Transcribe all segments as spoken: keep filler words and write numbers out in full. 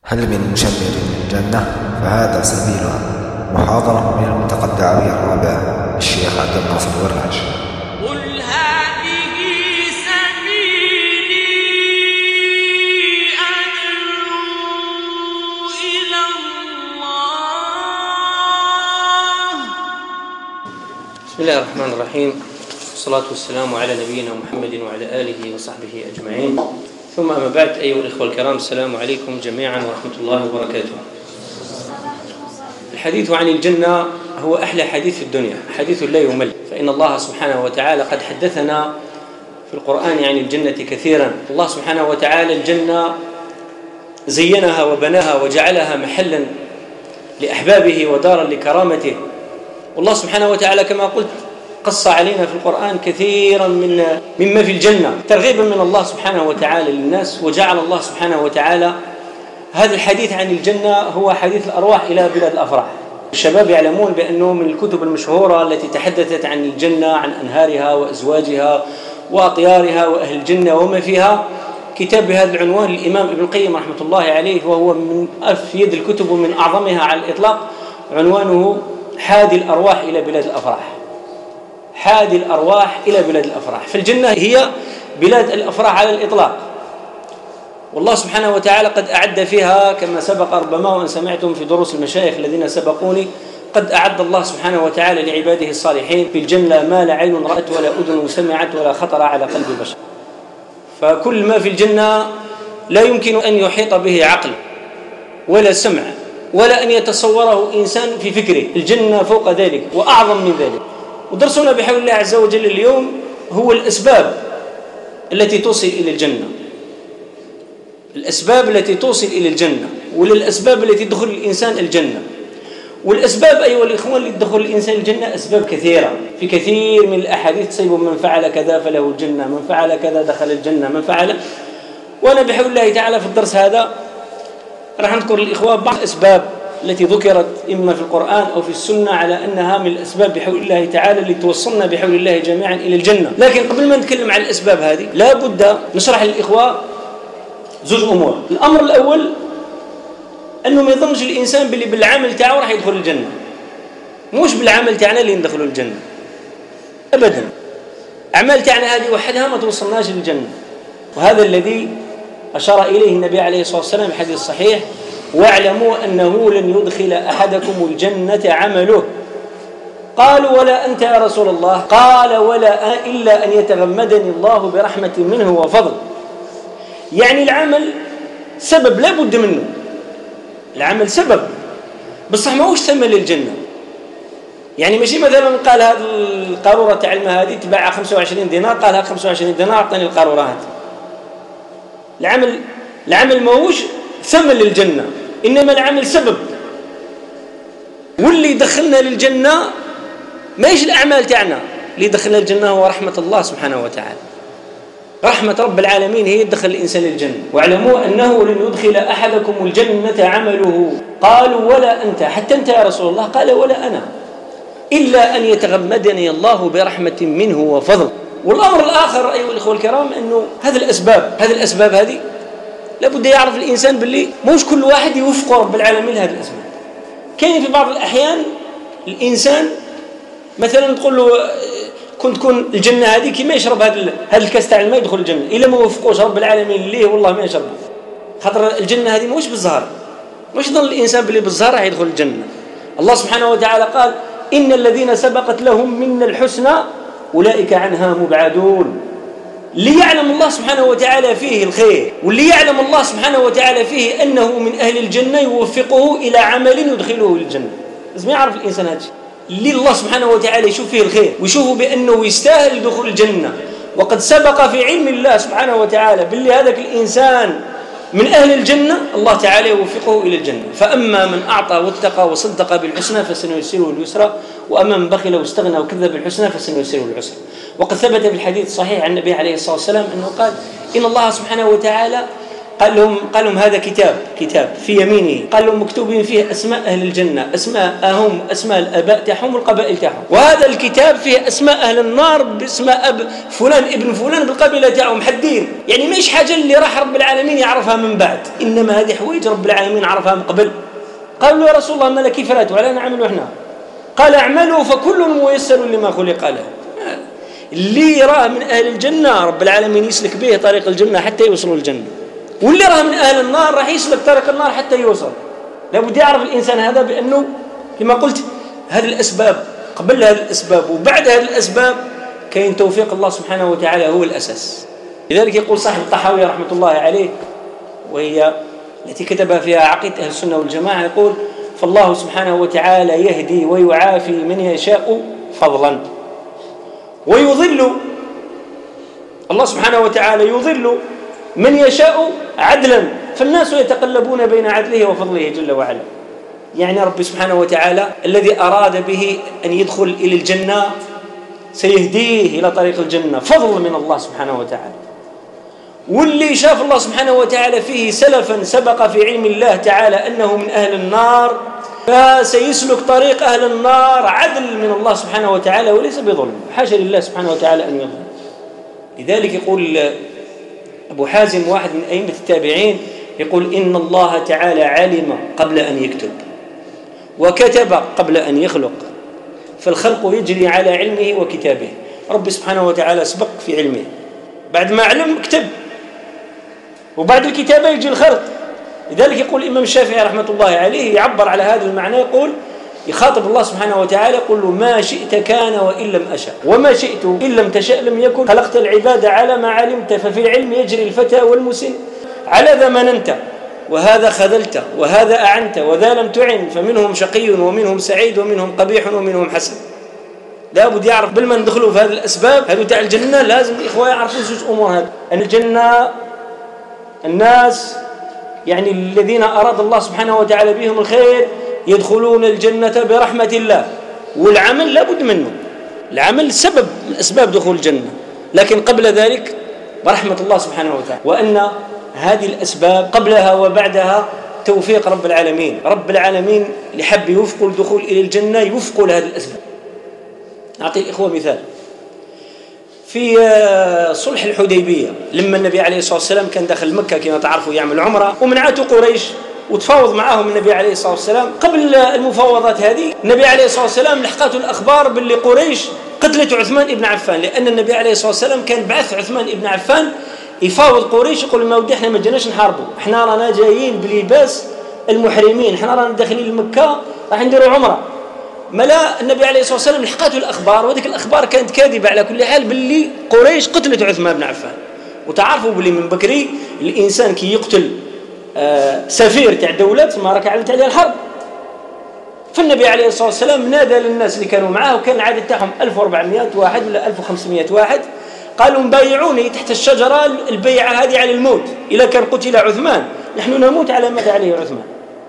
هل من مشمر الجنة؟ فهذا سبيلها. محاضرة من الملتقى الدعوي الرابع للشيخ عبد الناصر الورعش. قل هذه سبيلي أدعو إلى الله. بسم الله الرحمن الرحيم، والصلاة والسلام على نبينا محمد وعلى آله وصحبه أجمعين، ثم أما بعد. أيها الإخوة الكرام، السلام عليكم جميعا ورحمة الله وبركاته. الحديث عن الجنة هو أحلى حديث في الدنيا، حديث لا يمل، فإن الله سبحانه وتعالى قد حدثنا في القرآن عن الجنة كثيرا. الله سبحانه وتعالى الجنة زينها وبناها وجعلها محلا لأحبابه ودارا لكرامته. والله سبحانه وتعالى كما قلت قص علينا في القرآن كثيرا من مما في الجنة ترغيبا من الله سبحانه وتعالى للناس، وجعل الله سبحانه وتعالى هذا الحديث عن الجنة هو حديث الأرواح إلى بلاد الأفراح. الشباب يعلمون بأنه من الكتب المشهورة التي تحدثت عن الجنة، عن أنهارها وأزواجها وأطيارها وأهل الجنة وما فيها، كتاب بهذا العنوان للإمام ابن القيم رحمة الله عليه، وهو من أفيد الكتب ومن أعظمها على الإطلاق، عنوانه حادي الأرواح إلى بلاد الأفراح. حادي الأرواح إلى بلاد الأفراح. فالجنة هي بلاد الأفراح على الإطلاق، والله سبحانه وتعالى قد أعد فيها كما سبق ربما وأن سمعتم في دروس المشايخ الذين سبقوني، قد أعد الله سبحانه وتعالى لعباده الصالحين في الجنة ما لا عين رأت ولا أذن سمعت ولا خطر على قلب بشر. فكل ما في الجنة لا يمكن أن يحيط به عقل ولا سمع ولا أن يتصوره إنسان في فكره. الجنة فوق ذلك وأعظم من ذلك. ودرسنا بحول الله عز وجل اليوم هو الأسباب التي توصل إلى الجنة، الأسباب التي توصل إلى الجنة، وللأسباب التي تدخل الإنسان الجنة. والأسباب أيها الإخوان اللي تدخل الإنسان الجنة أسباب كثيرة، في كثير من الأحاديث تصيب من فعل كذا فله الجنة، من فعل كذا دخل الجنة، من فعل. وأنا بحول الله تعالى في الدرس هذا راح نذكر للإخوة بعض الأسباب التي ذكرت إما في القرآن أو في السنة على أنها من الأسباب بحول الله تعالى اللي توصلنا بحول الله جميعا إلى الجنة. لكن قبل ما نتكلم عن الأسباب هذه لا بد نشرح للإخوة زوج أمور. الأمر الأول أنه ما يظنش الإنسان باللي بالعمل تاعه راح يدخل الجنة، مش بالعمل تاعنا اللي ندخلوا الجنة أبدا. أعمال تاعنا هذه وحدها ما توصلناش للجنة، وهذا الذي أشار إليه النبي عليه الصلاة والسلام في الحديث الصحيح: واعلموا أنه لن يدخل أحدكم الجنة عمله. قالوا ولا أنت يا رسول الله؟ قال ولا إلا أن يتغمدني الله برحمة منه وفضل. يعني العمل سبب لا بد منه، العمل سبب بصح ما هوش ثمن للجنة. يعني ماشي مثلا قال هذه القارورة تاع الماء هذه تباع خمسة وعشرين دينار، قال هذا خمسة وعشرين دينار أعطاني القارورة هذه. العمل العمل ما هوش ثمن للجنة، إنما العمل سبب. واللي دخلنا للجنة ما يش الأعمال تاعنا، اللي دخلنا الجنة هو رحمة الله سبحانه وتعالى. رحمة رب العالمين هي تدخل الإنسان للجنة. واعلموا أنه لن يدخل أحدكم الجنة عمله. قالوا ولا أنت؟ حتى أنت يا رسول الله؟ قال ولا أنا إلا أن يتغمدني الله برحمة منه وفضل. والأمر الآخر أيها الإخوة الكرام أنه هذه الأسباب هذه الأسباب هذه لابد يعرف الإنسان باللي موش كل واحد يوفق رب العالمين لهذه الأسباب. كاين في بعض الأحيان الإنسان مثلا تقول له كنت تكون الجنة هذه كي ما يشرب هذا هذا الكاس تاع الماء يدخل الجنة، إلا ما وفقوش رب العالمين ليه والله ما يشرب. خاطر الجنة هذه موش بالزهر، مش ظن الإنسان باللي بالزهر راح يدخل الجنة. الله سبحانه وتعالى قال: إن الذين سبقت لهم من الحسنى أولئك عنها مبعدون. اللي يعلم الله سبحانه وتعالى فيه الخير، واللي يعلم الله سبحانه وتعالى فيه أنه من أهل الجنة يوفقه إلى عمل يدخله الجنة. لازم يعرف الإنسان هذا اللي الله سبحانه وتعالى يشوف فيه الخير ويشوفه بأنه يستاهل دخول الجنة، وقد سبق في علم الله سبحانه وتعالى باللي هذاك الإنسان من أهل الجنة، الله تعالى يوفقه إلى الجنة. فأما من أعطى واتقى وصدق بالحسنى فسنيسره اليسرى، وأما من بخل واستغنى وكذب بالحسنى فسنيسره العسرى. وقد ثبت في الحديث الصحيح عن النبي عليه الصلاة والسلام أنه قال: إن الله سبحانه وتعالى قال لهم قال لهم هذا كتاب كتاب في يمينه، قال لهم مكتوبين فيه أسماء أهل الجنة، أسماءهم أسماء الآباء تاعهم والقبائل تاعهم، وهذا الكتاب فيه أسماء أهل النار باسماء أب فلان ابن فلان بالقبيلة تاعهم محدين. يعني مش حاجة اللي راح رب العالمين يعرفها من بعد، إنما هذه حويج رب العالمين عرفها من قبل. قالوا له يا رسول الله ما لك كيف رأت ولا نعمل إحنا؟ قال اعملوا فكل ميسر لما خلق له. اللي يراه من أهل الجنة رب العالمين يسلك به طريق الجنة حتى يوصلوا الجنة، واللي راه من أهل النار راح يسلك طريق النار حتى يوصل. لابد يعرف الإنسان هذا بأنه كما قلت هذه الأسباب قبل هذه الأسباب وبعد هذه الأسباب كاين توفيق الله سبحانه وتعالى هو الأساس. لذلك يقول صاحب الطحاوي رحمة الله عليه، وهي التي كتبها فيها عقيدة أهل السنة والجماعة، يقول فالله سبحانه وتعالى يهدي ويعافي من يشاء فضلا ويضل، الله سبحانه وتعالى يضل من يشاء عدلا، فالناس يتقلبون بين عدله وفضله جل وعلا. يعني رب سبحانه وتعالى الذي أراد به أن يدخل إلى الجنة سيهديه إلى طريق الجنة فضل من الله سبحانه وتعالى، واللي شاف الله سبحانه وتعالى فيه سلفا سبق في علم الله تعالى أنه من أهل النار فسيسلك طريق أهل النار عدل من الله سبحانه وتعالى وليس بظلم، حاشا لله سبحانه وتعالى أن يظلم. لذلك يقول أبو حازم واحد من أئمة التابعين يقول إن الله تعالى علم قبل أن يكتب وكتب قبل أن يخلق، فالخلق يجري على علمه وكتابه. رب سبحانه وتعالى سبق في علمه، بعد ما علم كتب، وبعد الكتابة يجي الخلق. لذلك يقول الإمام الشافعي رحمة الله عليه يعبر على هذا المعنى، يقول يخاطب الله سبحانه وتعالى يقول له ما شئت كان وإن لم أشأ وما شئت إن لم تشأ لم يكن، خلقت العباد على ما علمت ففي العلم يجري الفتى والمسن، على ذا مننت وهذا خذلت وهذا أعنت وذا لم تعن، فمنهم شقي ومنهم سعيد ومنهم قبيح ومنهم حسن. لابد يعرف قبل ما ندخلوا في هذه الأسباب هذو تاع الجنة لازم الإخوة يعرفوا زوج أمور. هذا أن الجنة الناس يعني الذين أراد الله سبحانه وتعالى بهم الخير يدخلون الجنة برحمة الله، والعمل لابد منه، العمل سبب من أسباب دخول الجنة، لكن قبل ذلك برحمة الله سبحانه وتعالى، وأن هذه الأسباب قبلها وبعدها توفيق رب العالمين. رب العالمين لحب يوفقوا الدخول إلى الجنة يوفقوا لهذه الأسباب. أعطي الإخوة مثال، في صلح الحديبية لما النبي عليه الصلاة والسلام كان داخل مكة كما تعرفوا يعمل عمرة، ومنعته قريش وتفاوض معهم النبي عليه الصلاة والسلام. قبل المفاوضات هذه النبي عليه الصلاة والسلام لحقته الأخبار باللي قريش قتلت عثمان ابن عفان، لأن النبي عليه الصلاة والسلام كان بعث عثمان ابن عفان يفاوض قريش يقول ما ودي احنا ما جيناش نحاربوا، احنا رانا جايين بلباس المحرمين، احنا رانا داخلين لمكة راح نديروا عمرة. ملا النبي عليه الصلاة والسلام لحقته الأخبار، وهذيك الأخبار كانت كاذبة على كل حال باللي قريش قتلت عثمان بن عفان. وتعرفوا باللي من بكري الإنسان كي يقتل آه سفير تاع دولة ما راك علمت عليه الحرب. فالنبي عليه الصلاة والسلام نادى للناس اللي كانوا معاه، وكان العدد تاعهم ألف وأربعمائة واحد ولا ألف وخمسمائة واحد، قالوا مبايعوني تحت الشجرة البيعة هذه على الموت، إذا كان قتل عثمان نحن نموت على ما عليه عثمان.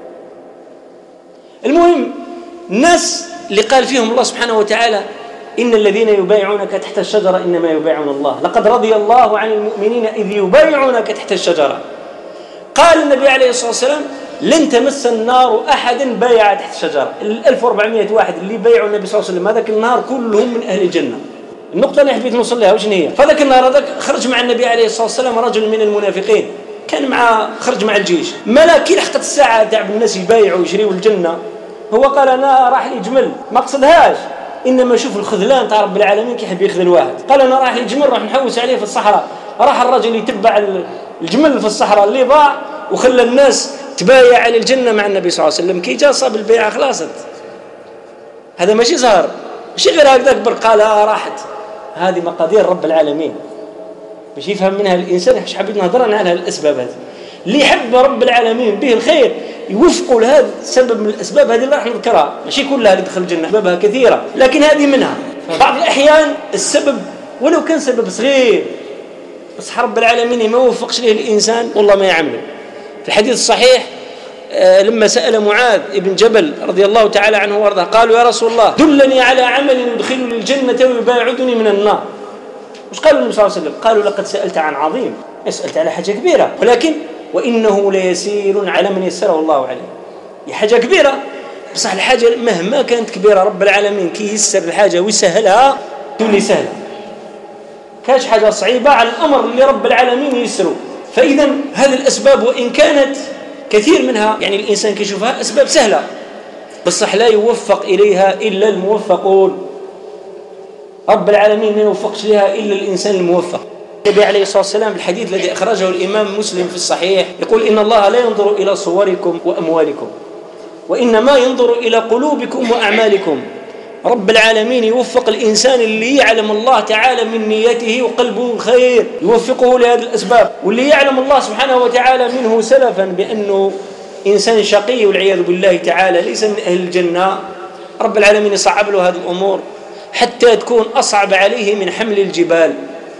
المهم الناس اللي قال فيهم الله سبحانه وتعالى إن الذين يبايعونك تحت الشجرة إنما يبايعون الله، لقد رضي الله عن المؤمنين إذ يبايعونك تحت الشجرة. قال النبي عليه الصلاة والسلام لن تمس النار أحد بايع تحت الشجرة. الألف وأربعمائة واحد اللي بايعوا النبي صلى الله عليه وسلم هذاك النهار كلهم من أهل الجنة. النقطة اللي حبيت نوصل لها وش هي؟ فذاك النهار هذاك خرج مع النبي عليه الصلاة والسلام رجل من المنافقين، كان مع خرج مع الجيش. ملاكي لحقت الساعة تاع الناس يبايعوا ويشريوا الجنة، هو قال أنا راح لي جمل، ما قصدهاش، إنما شوف الخذلان تاع رب العالمين كي يحب يخذل واحد. قال أنا راح لي جمل راح نحوس عليه في الصحراء. راح الرجل يتبع الجمل في الصحراء اللي ضاع وخلى الناس تبايع على الجنة مع النبي صلى الله عليه وسلم. كي جاء صاب البيعة خلاصت، هذا ماشي ظهر ماشي غير هكذاك برقالة راحت، هذه مقادير رب العالمين باش يفهم منها الإنسان. ايش حبيت نهضر على الأسباب هذه اللي يحب رب العالمين به الخير يوفقوا لهذا سبب من الأسباب هذه اللي راح نذكرها، ماشي كلها اللي دخل الجنة، أسبابها كثيرة لكن هذه منها. بعض الأحيان السبب ولو كان سبب صغير بس رب العالمين ما وفقش له الإنسان والله ما يعمله. في الحديث الصحيح لما سأل معاذ ابن جبل رضي الله تعالى عنه وارضاه قالوا يا رسول الله دلني على عمل يدخلني الجنة ويباعدني من النار. وش قالوا النبي صلى الله عليه وسلم؟ قالوا لقد سألت عن عظيم، سألت على حاجة كبيرة، ولكن وإنه ليسير على من يسره الله عليه. هي حاجة كبيرة، بصح الحاجة مهما كانت كبيرة رب العالمين كي يسر الحاجة ويسهلها تولي سهلة. كاش حاجة صعيبة على الأمر اللي رب العالمين يسره. فإذا هذه الأسباب وإن كانت كثير منها يعني الإنسان كيشوفها أسباب سهلة، بصح لا يوفق إليها إلا الموفقون. رب العالمين ما يوفقش لها إلا الإنسان الموفق. النبي عليه الصلاة والسلام في الحديث الذي أخرجه الإمام مسلم في الصحيح يقول: إن الله لا ينظر إلى صوركم وأموالكم وإنما ينظر إلى قلوبكم وأعمالكم. رب العالمين يوفق الإنسان اللي يعلم الله تعالى من نيته وقلبه الخير، يوفقه لهذه الأسباب. واللي يعلم الله سبحانه وتعالى منه سلفا بأنه إنسان شقي والعياذ بالله تعالى ليس من أهل الجنة، رب العالمين يصعب له هذه الأمور حتى تكون أصعب عليه من حمل الجبال،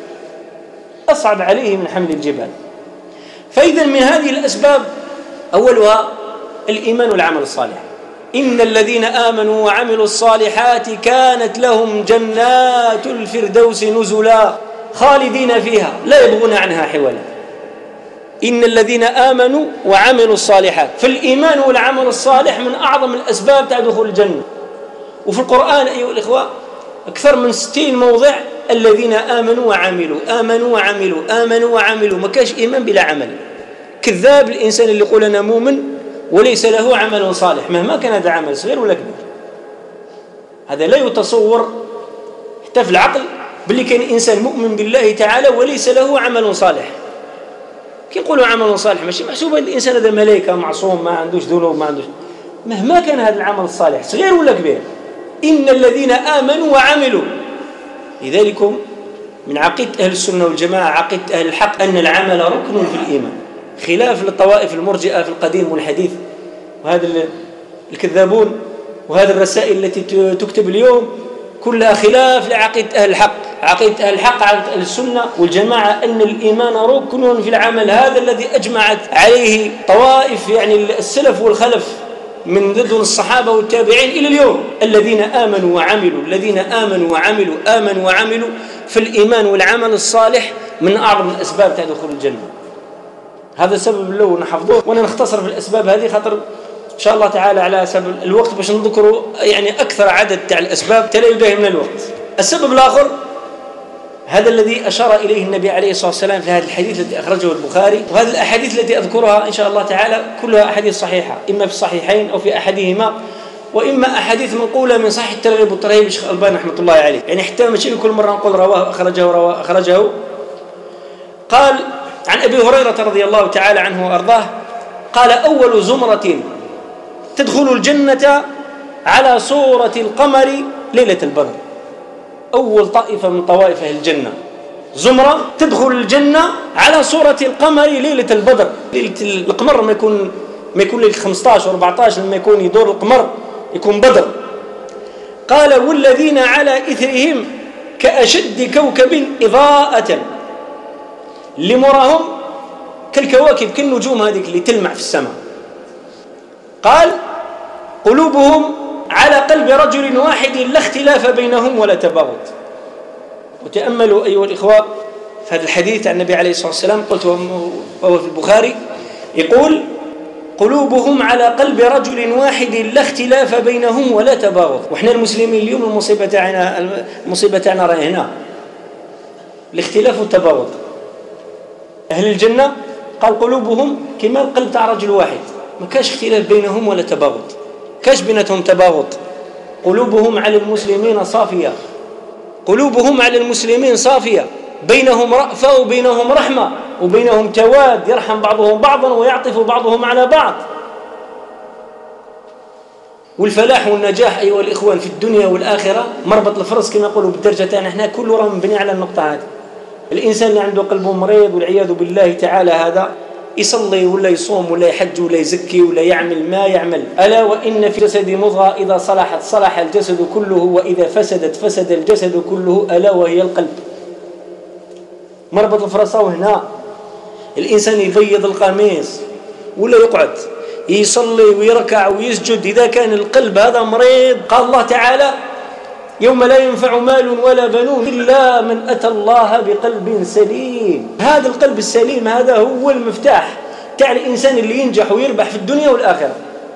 أصعب عليه من حمل الجبال. فإذا من هذه الأسباب أولها الإيمان والعمل الصالح. إن الذين آمنوا وعملوا الصالحات كانت لهم جنات الفردوس نزلا خالدين فيها لا يبغون عنها حولا. إن الذين آمنوا وعملوا الصالحات، فالإيمان والعمل الصالح من أعظم الأسباب تاع دخول الجنة. وفي القرآن أيها الإخوة أكثر من ستين موضع الذين آمنوا وعملوا آمنوا وعملوا آمنوا وعملوا. ما كاش إيمان بلا عمل. كذاب الإنسان اللي يقول أنا مؤمن وليس له عمل صالح مهما كان هذا عمل صغير ولا كبير. هذا لا يتصور حتى في العقل باللي كان إنسان مؤمن بالله تعالى وليس له عمل صالح. كي يقولوا عمل صالح ماشي محسوبة الإنسان هذا ملائكة معصوم ما عندوش ذنوب ما عندوش، مهما كان هذا العمل الصالح صغير ولا كبير. إن الذين آمنوا وعملوا. لذلك من عقيدة أهل السنة والجماعة عقيدة أهل الحق أن العمل ركن في الإيمان، خلاف للطوائف المرجئة في القديم والحديث وهذا الكذابون وهذه الرسائل التي تكتب اليوم كلها خلاف لعقيدة أهل الحق. عقيدة أهل الحق عقيدة أهل السنة والجماعة أن الإيمان ركن في العمل، هذا الذي أجمعت عليه طوائف يعني السلف والخلف من ضد الصحابة والتابعين إلى اليوم. الذين آمنوا وعملوا الذين آمنوا وعملوا آمنوا وعملوا. فالإيمان والعمل الصالح من أعظم الأسباب تاع دخول الجنة. هذا السبب الأول نحفظوه، وأنا نختصر في الأسباب هذه خاطر إن شاء الله تعالى على سبب الوقت باش نذكروا يعني أكثر عدد تاع الأسباب تلا يداهي من الوقت. السبب الآخر هذا الذي أشار إليه النبي عليه الصلاة والسلام في هذا الحديث الذي أخرجه البخاري، وهذه الأحاديث التي أذكرها إن شاء الله تعالى كلها أحاديث صحيحة، إما في الصحيحين أو في أحدهما، وإما أحاديث منقولة من صحيح الترغيب والترهيب الشيخ الألباني رحمة الله عليه. يعني حتى ماشي كل مرة نقول رواه أخرجه رواه أخرجه. قال عن أبي هريرة رضي الله تعالى عنه وأرضاه قال: أول زمرة تدخل الجنة على صورة القمر ليلة البدر. أول طائفة من طوائف أهل الجنة زمرة تدخل الجنة على صورة القمر ليلة البدر. ليلة القمر ما يكون ما يكون ليلة خمسة عشر أربعة عشر لما يكون يدور القمر يكون بدر. قال: والذين على إثرهم كأشد كوكب إضاءة لمراهم كالكواكب كالنجوم هذيك اللي تلمع في السماء. قال: قلوبهم على قلب رجل واحد لا اختلاف بينهم ولا تباغض. وتأملوا أيها الإخوة في هذا الحديث عن النبي عليه الصلاة والسلام، قلت وهو في البخاري، يقول: قلوبهم على قلب رجل واحد لا اختلاف بينهم ولا تباغض. وإحنا المسلمين اليوم المصيبة تاعنا المصيبة تاعنا راهي هنا، الاختلاف والتباغض. أهل الجنة قال قلوبهم كما القلب تاع رجل واحد، ما كاش اختلاف بينهم ولا تباغض، كاش بيناتهم تباغض. قلوبهم على المسلمين صافية، قلوبهم على المسلمين صافية، بينهم رأفة وبينهم رحمة وبينهم تواد، يرحم بعضهم بعضا ويعطف بعضهم على بعض. والفلاح والنجاح أيها الإخوان في الدنيا والآخرة مربط الفرس كما يقولوا بالدرجة تاعنا احنا، كله راه مبني على النقطة هذه. الإنسان اللي عنده قلبه مريض والعياذ بالله تعالى هذا يصلي ولا يصوم ولا يحج ولا يزكي ولا يعمل ما يعمل. ألا وإن في الجسد مضغة إذا صلحت صلح الجسد كله وإذا فسدت فسد الجسد كله ألا وهي القلب. مربط الفرس هنا. الإنسان يبيض القميص ولا يقعد يصلي ويركع ويسجد إذا كان القلب هذا مريض. قال الله تعالى: يوم لا ينفع مال ولا بنون إلا من أتى الله بقلب سليم. هذا القلب السليم هذا هو المفتاح تاع الإنسان اللي ينجح ويربح في الدنيا والآخرة.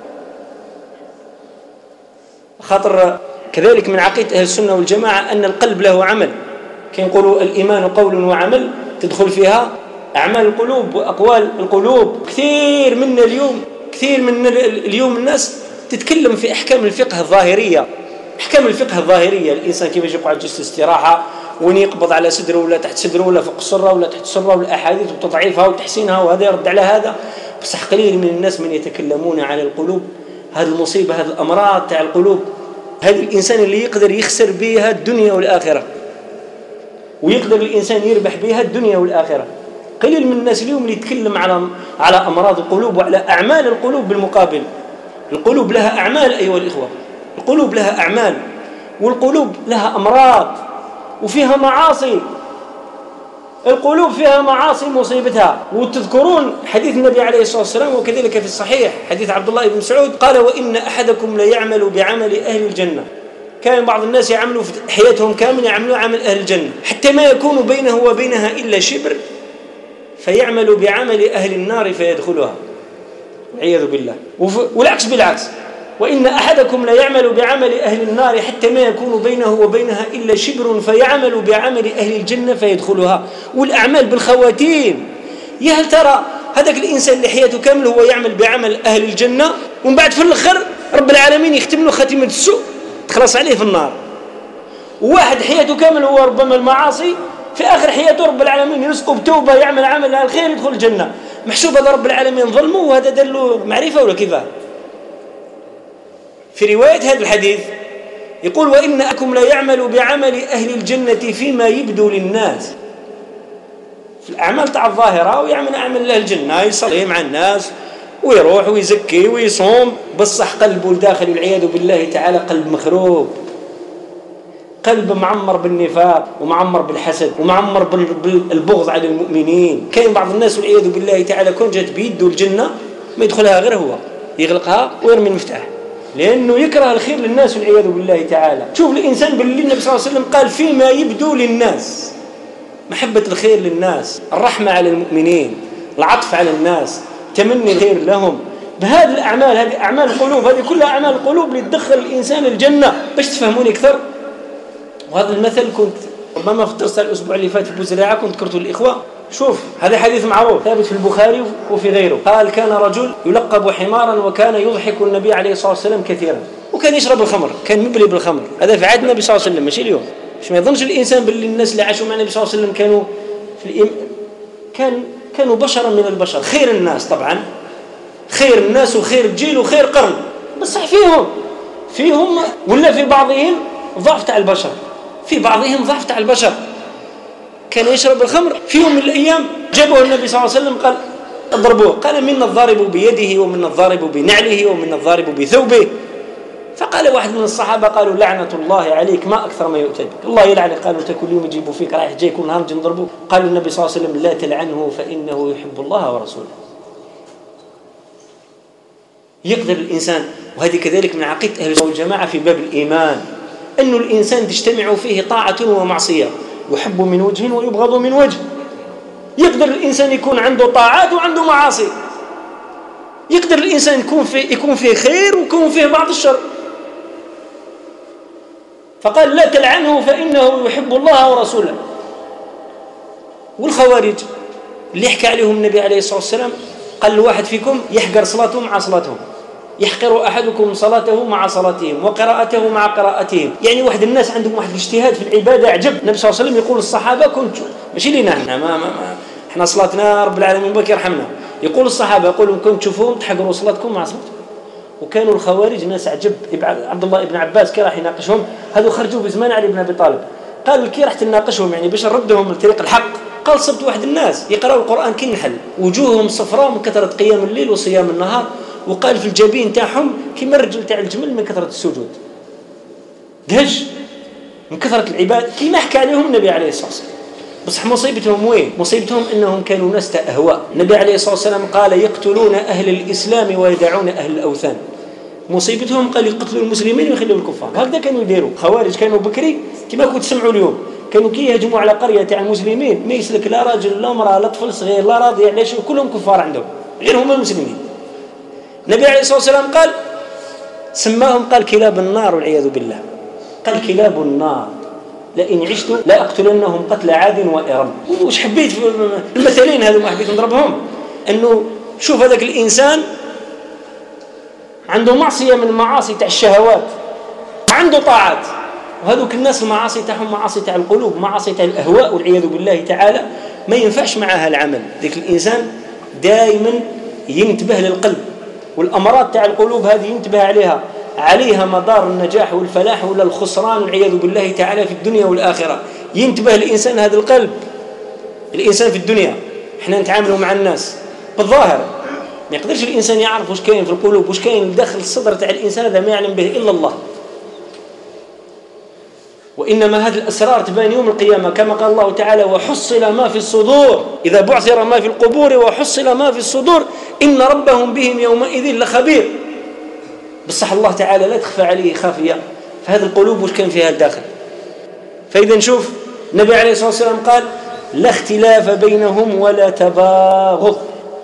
خاطر كذلك من عقيدة أهل السنة والجماعة أن القلب له عمل، كي يقولوا الإيمان قول وعمل، تدخل فيها أعمال القلوب وأقوال القلوب. كثير منا اليوم كثير من اليوم الناس تتكلم في أحكام الفقه الظاهرية، أحكام الفقه الظاهرية، الإنسان كيف يقعد جلسة استراحة، وين يقبض على صدره ولا تحت صدره ولا فوق السرة ولا تحت السرة، والأحاديث وتضعيفها وتحسينها، وهذا يرد على هذا. بس قليل من الناس من يتكلمون على القلوب، هذه المصيبة، هذه الأمراض تاع القلوب، هذا الإنسان اللي يقدر يخسر بها الدنيا والآخرة، ويقدر الإنسان يربح بها الدنيا والآخرة. قليل من الناس اليوم اللي يتكلم على على أمراض القلوب وعلى أعمال القلوب. بالمقابل القلوب لها أعمال أيها الإخوة، القلوب لها أعمال، والقلوب لها أمراض وفيها معاصي. القلوب فيها معاصي مصيبتها. وتذكرون حديث النبي عليه الصلاة والسلام، وكذلك في الصحيح حديث عبد الله بن مسعود قال: وإن أحدكم ليعمل بعمل أهل الجنة. كان بعض الناس يعملوا في حياتهم كامل يعملوا عمل أهل الجنة، حتى ما يكون بينه وبينها إلا شبر، فيعمل بعمل أهل النار فيدخلها، والعياذ بالله. والعكس بالعكس، وإن أحدكم ليعمل بعمل أهل النار حتى ما يكون بينه وبينها إلا شبر، فيعمل بعمل أهل الجنة فيدخلها. والأعمال بالخواتيم. يا هل ترى هذاك الإنسان اللي حياته كامل هو يعمل بعمل أهل الجنة، ومن بعد في الآخر رب العالمين يختم له خاتمة السوء تخلص عليه في النار. وواحد حياته كامل هو ربما المعاصي، في آخر حياته رب العالمين يرزقه بتوبة، يعمل عمل على الخير، يدخل الجنة. محسوب هذا رب العالمين ظلمه، وهذا دله معرفة ولا كيفاه؟ في رواية هذا الحديث يقول: وإن أحدكم لا يعمل بعمل أهل الجنة فيما يبدو للناس. في الأعمال تاع الظاهرة ويعمل أعمال أهل الجنة، يصلي مع الناس ويروح ويزكي ويصوم، بصح قلبه الداخل والعياذ بالله تعالى قلب مخروب، قلب معمر بالنفاق ومعمر بالحسد ومعمر بالبغض على المؤمنين. كاين بعض الناس والعياذ بالله تعالى كون جات بيده الجنة ما يدخلها غير هو، يغلقها ويرمي المفتاح، لأنه يكره الخير للناس والعياذ بالله تعالى. شوف الإنسان باللي النبي صلى الله عليه وسلم قال: فيما يبدو للناس، محبة الخير للناس، الرحمة على المؤمنين، العطف على الناس، تمني الخير لهم. بهذه الأعمال، هذه أعمال القلوب، هذه كلها أعمال القلوب اللي تدخل الإنسان الجنة. باش تفهموني أكثر، وهذا المثل كنت ربما في الدرس الأسبوع اللي فات في بوزريعة كنت ذكرته للإخوة. شوف هذا حديث معروف ثابت في البخاري وفي غيره. قال: كان رجل يلقب حمارا وكان يضحك النبي عليه الصلاة والسلام كثيرا، وكان يشرب الخمر، كان مبلي بالخمر. هذا في عهد النبي صلى الله عليه وسلم، ماشي اليوم. مش ما يظنش الإنسان باللي الناس اللي عاشوا مع النبي صلى الله عليه وسلم كانوا في الإم... كان كانوا بشرا من البشر، خير الناس طبعا، خير الناس وخير جيل وخير قرن، بس صح فيهم فيهم ولا في بعضهم ضعف تاع البشر، في بعضهم ضعف تاع البشر. كان يشرب الخمر. في يوم من الأيام جابه النبي صلى الله عليه وسلم قال: اضربوه. قال: منا الضارب بيده ومنا الضارب بنعله ومنا الضارب بثوبه. فقال واحد من الصحابة قالوا: لعنة الله عليك، ما أكثر ما يؤتى بك، الله يلعنك. قالوا: تكل يوم يجيبوا فيك، رايح جاي كل نهار نجي نضربوه. قالوا النبي صلى الله عليه وسلم: لا تلعنه فإنه يحب الله ورسوله. يقدر الإنسان، وهذه كذلك من عقيدة أهل السنة والجماعة في باب الإيمان، أن الإنسان تجتمع فيه طاعة ومعصية، يحب من وجه ويبغض من وجه. يقدر الإنسان يكون عنده طاعات وعنده معاصي، يقدر الإنسان يكون فيه, يكون فيه خير ويكون فيه بعض الشر. فقال: لا تلعنه فإنه يحب الله ورسوله. والخوارج اللي يحكى عليهم النبي عليه الصلاة والسلام قال: الواحد فيكم يحقر صلاته مع صلاتهم، يحقر أحدكم صلاته مع صلاتهم وقراءته مع قراءتهم. يعني واحد الناس عندهم واحد الاجتهاد في العبادة عجب. النبي صلى الله عليه وسلم يقول الصحابة: كنت ماشي لنا احنا ما, ما, ما احنا صلاتنا رب العالمين بك يرحمنا. يقول الصحابة يقولون: كنت تشوفوهم تحقروا صلاتكم مع صلاتكم. وكانوا الخوارج ناس عجب. عبد الله بن عباس كي راح يناقشهم، هذو خرجوا بزمان علي بن أبي طالب، قال: كي راح تناقشهم يعني باش نردهم لطريق الحق، قال: صبت واحد الناس يقرأوا القرآن كي نحل، وجوههم صفراء من كثرة قيام الليل وصيام النهار، وقال في الجبين تاعهم كما الرجل تاع الجمل من كثرة السجود، دهج من كثرة العباد كما حكى عليهم النبي عليه الصلاة والسلام. بصح مصيبتهم وين؟ مصيبتهم انهم كانوا ناس تاع اهواء. النبي عليه الصلاة والسلام قال: يقتلون اهل الاسلام ويدعون اهل الاوثان. مصيبتهم قال: يقتلوا المسلمين ويخلوا الكفار. هكذا كانوا يديروا خوارج. كانوا بكري كما كنت تسمعوا اليوم، كانوا كي يهجموا على قرية تاع المسلمين ما يسلك لا راجل لا امرأة لا طفل صغير لا راضي، علاش كلهم كفار عندهم. غير هم المسلمين. النبي عليه الصلاة والسلام قال سماهم قال كلاب النار والعياذ بالله. قال كلاب النار لئن عشت لا أقتلنهم قتل عاد وإرم. وش حبيت في المثلين هذا ما حبيت نضربهم؟ أنه شوف هذاك الإنسان عنده معصية من المعاصي تاع الشهوات، عنده طاعات، وهذوك الناس المعاصي تاعهم معاصي تاع القلوب، معاصي تاع الأهواء والعياذ بالله تعالى، ما ينفعش معها العمل. ذيك الإنسان دائما ينتبه للقلب، والأمراض تاع القلوب هذه ينتبه عليها، عليها مدار النجاح والفلاح ولا الخسران والعياذ بالله تعالى في الدنيا والآخرة. ينتبه الإنسان هذا القلب. الإنسان في الدنيا احنا نتعاملوا مع الناس بالظاهر، ما يقدرش الإنسان يعرف وش كاين في القلوب، وش كاين داخل الصدر تاع الإنسان، هذا ما يعلم به إلا الله. وإنما هذه الأسرار تبان يوم القيامة، كما قال الله تعالى وحصل ما في الصدور إذا بعثر ما في القبور وحصل ما في الصدور إن ربهم بهم يومئذ لخبير. بصح الله تعالى لا تخفى عليه خافية، فهذه القلوب وش كان فيها الداخل. فإذا نشوف النبي عليه الصلاة والسلام قال لا اختلاف بينهم ولا تباغض،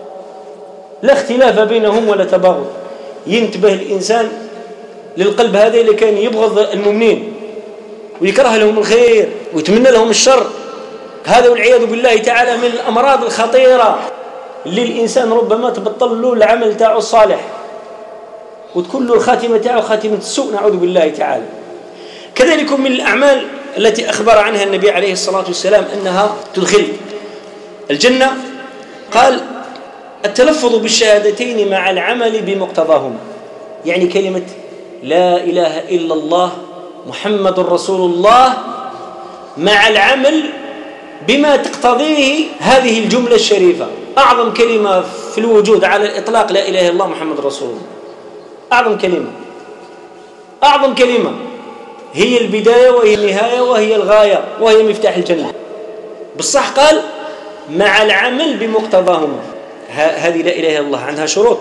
لا اختلاف بينهم ولا تباغض. ينتبه الإنسان للقلب هذا اللي كان يبغض المؤمنين ويكره لهم الخير ويتمنى لهم الشر، هذا والعياذ بالله تعالى من الأمراض الخطيرة اللي الإنسان ربما تبطل له العمل تاعه الصالح وتكون له الخاتمة تاعه خاتمة السوء، نعوذ بالله تعالى. كذلك من الأعمال التي أخبر عنها النبي عليه الصلاة والسلام أنها تدخل الجنة، قال التلفظ بالشهادتين مع العمل بمقتضاهما، يعني كلمة لا إله إلا الله محمد رسول الله مع العمل بما تقتضيه هذه الجملة الشريفة. أعظم كلمة في الوجود على الإطلاق لا إله إلا الله محمد رسول الله، أعظم كلمة، أعظم كلمة، هي البداية وهي النهاية وهي الغاية وهي مفتاح الجنة. بالصح قال مع العمل بمقتضاهما. هذه لا إله إلا الله عندها شروط،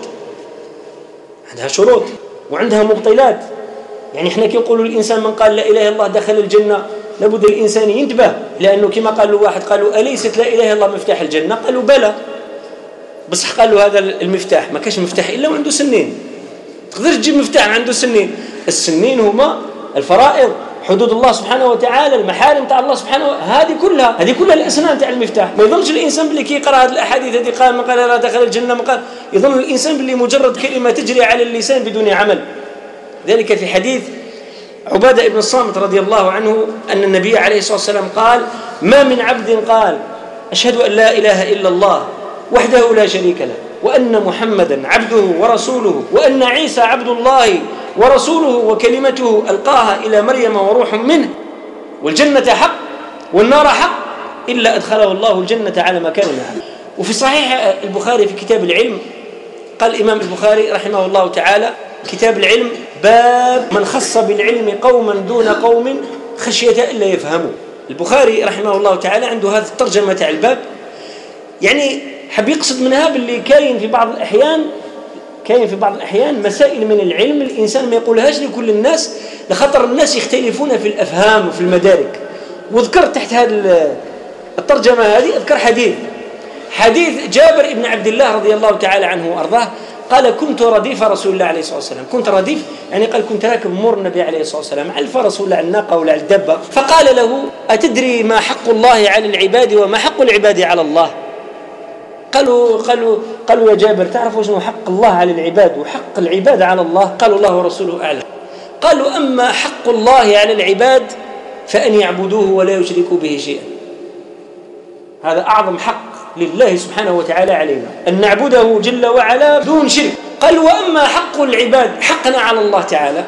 عندها شروط وعندها مبطلات. يعني احنا كي نقولوا الإنسان من قال لا إله إلا الله دخل الجنة، لابد الإنسان ينتبه، لأنه كما قال له واحد قالوا أليست لا إله إلا الله مفتاح الجنة؟ قالوا بلى، بس قالوا هذا المفتاح ما كاش مفتاح إلا وعنده سنين. تقدر تجيب مفتاح عنده سنين؟ السنين هما الفرائض، حدود الله سبحانه وتعالى، المحارم تاع الله سبحانه، هذه كلها هذه كلها الأسنان تاع المفتاح. ما يظنش الإنسان باللي كي يقرأ هذه الأحاديث هذه قال من قال لا دخل الجنة من قال، يظن الإنسان باللي مجرد كلمة تجري على اللسان بدون عمل. ذلك في حديث عبادة بن الصامت رضي الله عنه أن النبي عليه الصلاة والسلام قال ما من عبد قال أشهد أن لا إله إلا الله وحده لا شريك له وأن محمدا عبده ورسوله وأن عيسى عبد الله ورسوله وكلمته ألقاها إلى مريم وروح منه والجنة حق والنار حق إلا أدخله الله الجنة على ما كان معه. وفي صحيح البخاري في كتاب العلم قال الإمام البخاري رحمه الله تعالى كتاب العلم باب من خص بالعلم قوما دون قوم خشية إلا يفهموا. البخاري رحمه الله تعالى عنده هذه الترجمة تاع الباب، يعني حب يقصد منها باللي كاين في بعض الأحيان كاين في بعض الأحيان مسائل من العلم الإنسان ما يقولهاش لكل الناس لخطر الناس يختلفون في الأفهام وفي المدارك. وذكرت تحت هذه الترجمة هذه أذكر حديث حديث جابر بن عبد الله رضي الله تعالى عنه وأرضاه قال كنت رديف رسول الله عليه الصلاة والسلام. كنت رديف يعني قال كنت راكب مر النبي عليه الصلاة والسلام على الفرس ولا على الناقة ولا على الدبة، فقال له أتدري ما حق الله على العباد وما حق العباد على الله؟ قالوا قالوا قالوا يا جابر تعرفوا شنو حق الله على العباد وحق العباد على الله؟ قالوا الله ورسوله أعلم. قالوا أما حق الله على العباد فأن يعبدوه ولا يشركوا به شيئا، هذا أعظم حق لله سبحانه وتعالى علينا أن نعبده جل وعلا دون شرك. قال وأما حق العباد حقنا على الله تعالى،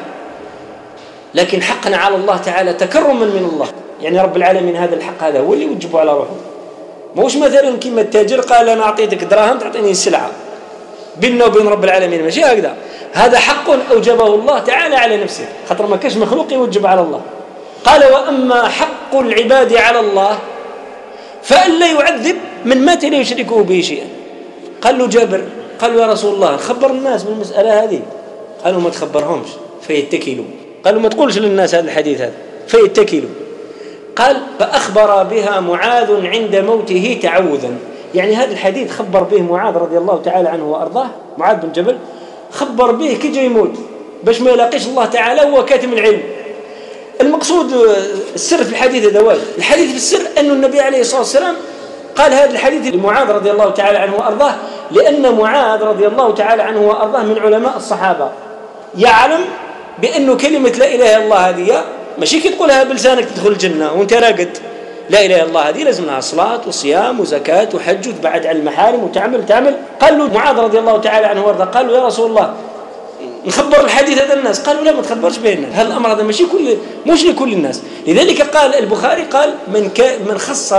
لكن حقنا على الله تعالى تكرما من الله، يعني رب العالمين هذا الحق هذا هو اللي يوجبه على روحه. موش مثلا كما التاجر قال أنا أعطيتك دراهم تعطيني السلعة، بيننا وبين رب العالمين ماشي هكذا، هذا حق أوجبه الله تعالى على نفسه خاطر ما كاش مخلوق يوجب على الله. قال وأما حق العباد على الله فأن لا يعذب من مات لا يشركه به شيئا. قال له جابر قالوا يا رسول الله خبر الناس بالمسألة هذه. قالوا ما تخبرهمش فيتكلوا، قالوا ما تقولش للناس هذا الحديث هذا فيتكلوا. قال فأخبر بها معاذ عند موته تعوذا، يعني هذا الحديث خبر به معاذ رضي الله تعالى عنه وأرضاه، معاذ بن جبل خبر به كي جاي يموت باش ما يلاقيش الله تعالى وهو كاتم العلم. المقصود السر في الحديث هذا واحد، الحديث في السر أن النبي عليه الصلاة والسلام قال هذا الحديث لمعاذ رضي الله تعالى عنه وأرضاه، لأن معاذ رضي الله تعالى عنه وأرضاه من علماء الصحابة، يعلم بأنه كلمة لا إله إلا الله هذه ماشي كي تقولها بلسانك تدخل الجنة وانت راقد، لا إله إلا الله هذه لازم لها صلاة وصيام وزكاة وحج وتبعد عن المحارم وتعمل تعمل. قال له معاذ رضي الله تعالى عنه وارضاه، قال له يا رسول الله نخبر الحديث هذا الناس، قالوا لا ما تخبرش به الناس، هذا الأمر هذا ماشي كل مش لكل الناس. لذلك قال البخاري قال من ك من خص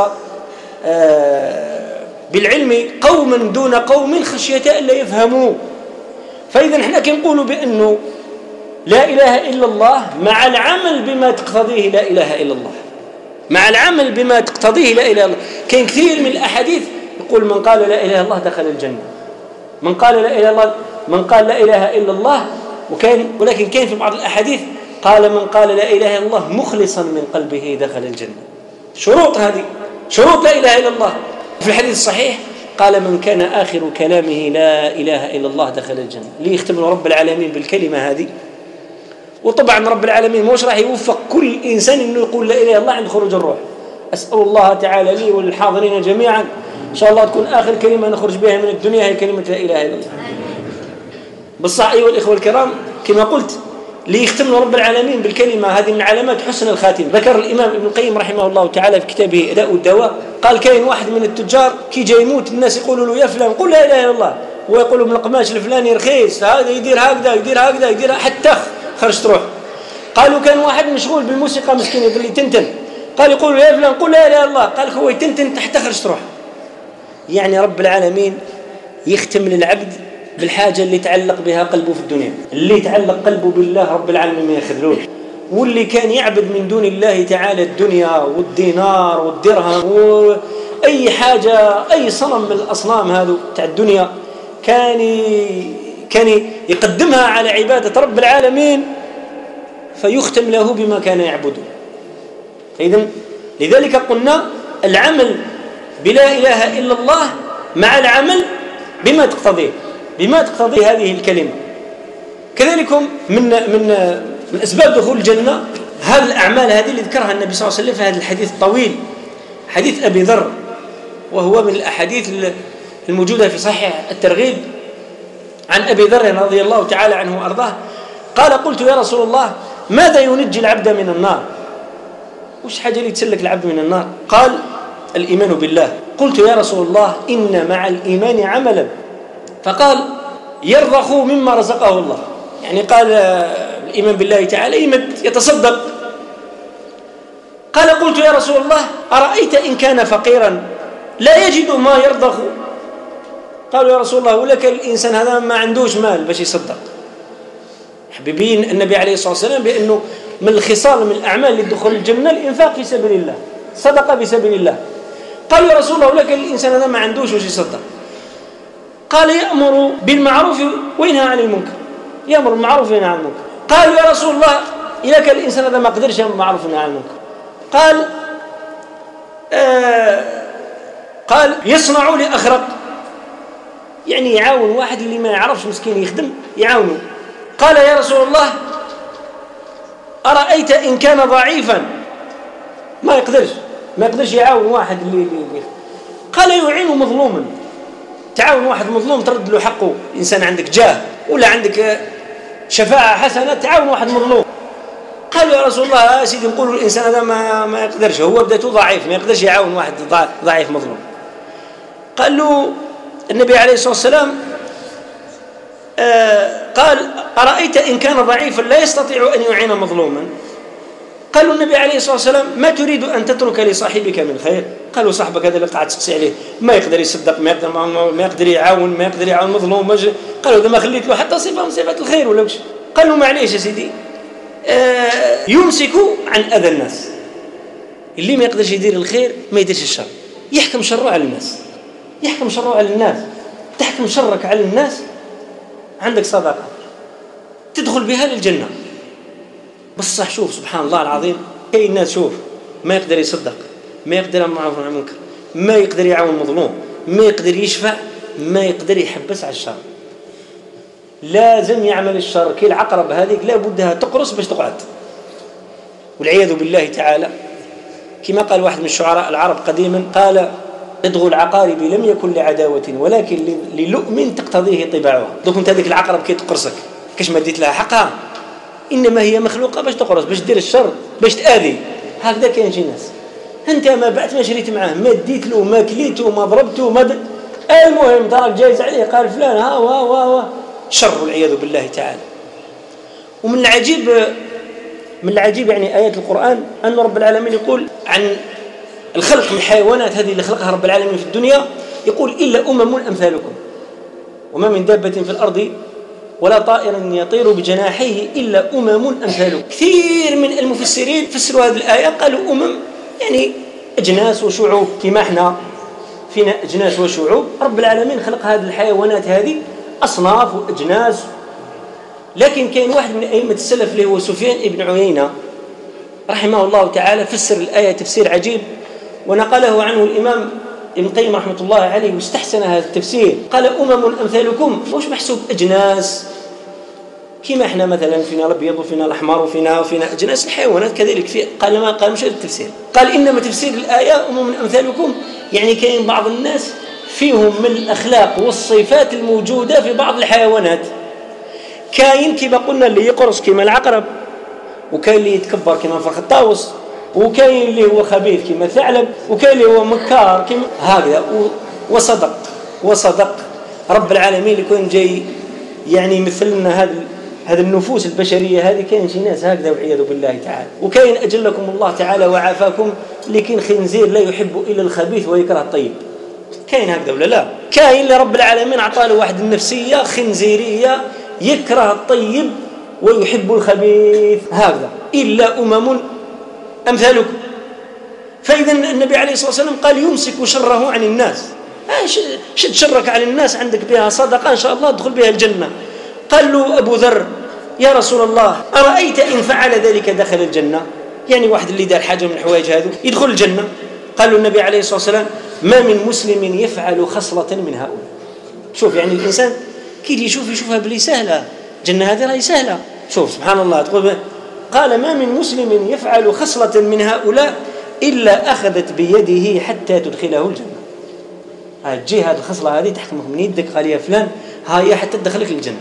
آه بالعلم قوما دون قوم خشية ألا يفهموا. فإذا احنا كنقولوا بأنه لا إله إلا الله مع العمل بما تقتضيه لا إله إلا الله، مع العمل بما تقتضيه لا إله إلا الله. كان كثير من الأحاديث يقول من قال لا إله إلا الله دخل الجنة، من قال لا إله إلا الله، من قال لا إله إلا الله، وكان ولكن كان في بعض الأحاديث قال من قال لا إله إلا الله مخلصا من قلبه دخل الجنة. شروط هذه شروط لا إله إلا الله. في الحديث الصحيح قال من كان آخر كلامه لا إله إلا الله دخل الجنة. ليختبر رب العالمين بالكلمة هذه، وطبعا رب العالمين مش راح يوفق كل إنسان إنه يقول لا إله إلا الله عند خروج الروح. أسأل الله تعالى لي وللحاضرين جميعا إن شاء الله تكون آخر كلمة نخرج بها من الدنيا هي كلمة لا إله إلا الله. بالصح أيها الإخوة الكرام، كما قلت ليختم رب العالمين بالكلمة هذه من علامات حسن الخاتمة. ذكر الإمام ابن القيم رحمه الله تعالى في كتابه داء الدواء، قال كاين واحد من التجار كي جاي يموت الناس يقولوا له يا فلان قل لا إله إلا الله، ويقول ابن القماش الفلاني رخيص هذا يدير هكذا يدير هكذا يدير حتى خرجت روح. قالوا كان واحد مشغول بالموسيقى مسكين يقول لي تنتن، قال يقول يا فلان قل لا إله إلا الله، قال هو يتنتن حتى خرجت روح. يعني رب العالمين يختم للعبد بالحاجة اللي تعلق بها قلبه في الدنيا. اللي تعلق قلبه بالله رب العالمين ما يخذلوش، واللي كان يعبد من دون الله تعالى الدنيا والدينار والدرهم وأي حاجة أي صنم من الأصنام هذو تاع الدنيا كان كان يقدمها على عبادة رب العالمين فيختم له بما كان يعبده. إذن لذلك قلنا العمل بلا إله إلا الله مع العمل بما تقتضيه بما تقتضي هذه الكلمة. كذلك من من من أسباب دخول الجنة هذه الأعمال هذه اللي ذكرها النبي صلى الله عليه وسلم في هذا الحديث الطويل، حديث أبي ذر، وهو من الأحاديث الموجودة في صحيح الترغيب عن أبي ذر رضي الله تعالى عنه وأرضاه قال قلت يا رسول الله ماذا ينجي العبد من النار؟ وش حاجة اللي تسلك العبد من النار؟ قال الإيمان بالله. قلت يا رسول الله إن مع الإيمان عملا، فقال يرضخ مما رزقه الله، يعني قال الإيمان بالله تعالى يمد يتصدق. قال قلت يا رسول الله أرأيت إن كان فقيرا لا يجد ما يرضخ؟ قالوا يا رسول الله ولك الإنسان هذا ما عندوش مال باش يصدق. حبيبين النبي عليه الصلاة والسلام بأنه من الخصال من الأعمال اللي تدخل الجنة الإنفاق في سبيل الله، صدقة في سبيل الله. قالوا يا رسول الله ولك الإنسان هذا ما عندوش واش يصدق؟ قال يأمر بالمعروف وينهى عن المنكر، يأمر بالمعروف وينهى عن المنكر. قالوا يا رسول الله إذا كان الإنسان هذا ما قدرش يأمر بالمعروف وينهى عن المنكر، قال آه قال يصنع لأخرق، يعني يعاون واحد اللي ما يعرفش مسكين يخدم يعاونه. قال يا رسول الله أرأيت إن كان ضعيفا ما يقدرش ما يقدرش يعاون واحد اللي, اللي قال يعين مظلوما، تعاون واحد مظلوم ترد له حقه، إنسان عندك جاه ولا عندك شفاعة حسنة تعاون واحد مظلوم. قالوا يا رسول الله يا سيدي نقولوا الإنسان هذا ما, ما يقدرش، هو بدأته ضعيف ما يقدرش يعاون واحد ضعيف مظلوم. قال له النبي عليه الصلاة والسلام آه قال أرأيت إن كان ضعيفا لا يستطيع أن يعين مظلوما؟ قالوا النبي عليه الصلاة والسلام ما تريد أن تترك لصاحبك من خير؟ قالوا صاحبك هذا اللي قاعد تسقسي عليه ما يقدر يصدق ما يقدر ما يقدر يعاون ما يقدر يعاون مظلوم. قالوا إذا ما خليت له حتى صفة من صفات الخير ولا وش؟ قالوا معليش يا سيدي آه يمسك عن أذى الناس، اللي ما يقدرش يدير الخير ما يديرش الشر، يحكم شره على الناس، يحكم شره على الناس، تحكم شرك على الناس عندك صدقة تدخل بها للجنة. بصح شوف سبحان الله العظيم كاين ناس شوف ما يقدر يصدق ما يقدر يعمل معروف عن المنكر ما يقدر يعاون مظلوم ما يقدر يشفع، ما يقدر يحبس على الشر، لازم يعمل الشر. كي العقرب هذيك لا بدها تقرص باش تقعد، والعياذ بالله تعالى. كما قال واحد من الشعراء العرب قديما، قال ادغوا العقارب لم يكن لعداوة ولكن للؤم تقتضيه طباعها. دوك انت هذيك العقرب كي تقرصك كاش ما ديت لها حقها، انما هي مخلوقه باش تقرص، باش دير الشر، باش تاذي. هكذا كاين شي ناس انت ما بعد ما شريت معاه، ما ديت له، ما كليته، ما ضربته، ما د... المهم تراك جايز عليه، قال فلان ها ها ها شر والعياذ بالله تعالى. ومن العجيب من العجيب يعني آيات القرآن أن رب العالمين يقول عن الخلق من الحيوانات هذه اللي خلقها رب العالمين في الدنيا، يقول إلا أمم أمثالكم وما من دابة في الأرض ولا طائر يطير بجناحيه إلا أمم أمثالكم. كثير من المفسرين فسروا هذه الآية قالوا أمم يعني أجناس وشعوب، كما احنا فينا أجناس وشعوب، رب العالمين خلق هذه الحيوانات هذه أصناف وأجناس. لكن كان واحد من أئمة السلف اللي هو سفيان ابن عيينة رحمه الله تعالى فسر الآية تفسير عجيب، ونقله عنه الإمام ابن القيم رحمة الله عليه واستحسن هذا التفسير. قال أمم أمثالكم مش محسوب أجناس كما احنا مثلا فينا الأبيض وفينا الأحمر وفينا وفينا أجناس الحيوانات كذلك. في قال ما قال مش هذا التفسير، قال إنما تفسير الآية أمم أمثالكم يعني كاين بعض الناس فيهم من الأخلاق والصفات الموجودة في بعض الحيوانات. كاين كما قلنا اللي يقرص كما العقرب، وكاين اللي يتكبر كما فرخ الطاووس، وكاين اللي هو خبيث كما الثعلب، وكاين اللي هو مكار كما هكذا. وصدق وصدق رب العالمين يكون جاي يعني يمثل لنا هذا هذه النفوس البشريه هذه. كاين شي ناس هكذا والعياذ بالله تعالى. وكاين اجلكم الله تعالى وعافاكم لكن خنزير لا يحب الا الخبيث ويكره الطيب. كاين هكذا ولا لا؟ كاين اللي رب العالمين عطى له واحد النفسيه خنزيريه يكره الطيب ويحب الخبيث هكذا. إلا أمم أمثالكم. فإذا النبي عليه الصلاة والسلام قال يمسك شره عن الناس. شد شرك عن الناس، عندك بها صدقة إن شاء الله ادخل بها الجنة. قال له أبو ذر يا رسول الله أرأيت إن فعل ذلك دخل الجنة؟ يعني واحد اللي دار حاجة من الحوايج هذو يدخل الجنة. قال له النبي عليه الصلاة والسلام ما من مسلم يفعل خصلة من هؤلاء. شوف يعني الإنسان كي يشوف يشوفها بلي سهلة، جنة هذه راهي سهلة. شوف سبحان الله تقول قال ما من مسلم يفعل خصلة من هؤلاء إلا أخذت بيده حتى تدخله الجنة. هتجي هذه الخصلة هذه تحكمك من يدك، قال يا فلان هاي حتى تدخلك الجنة.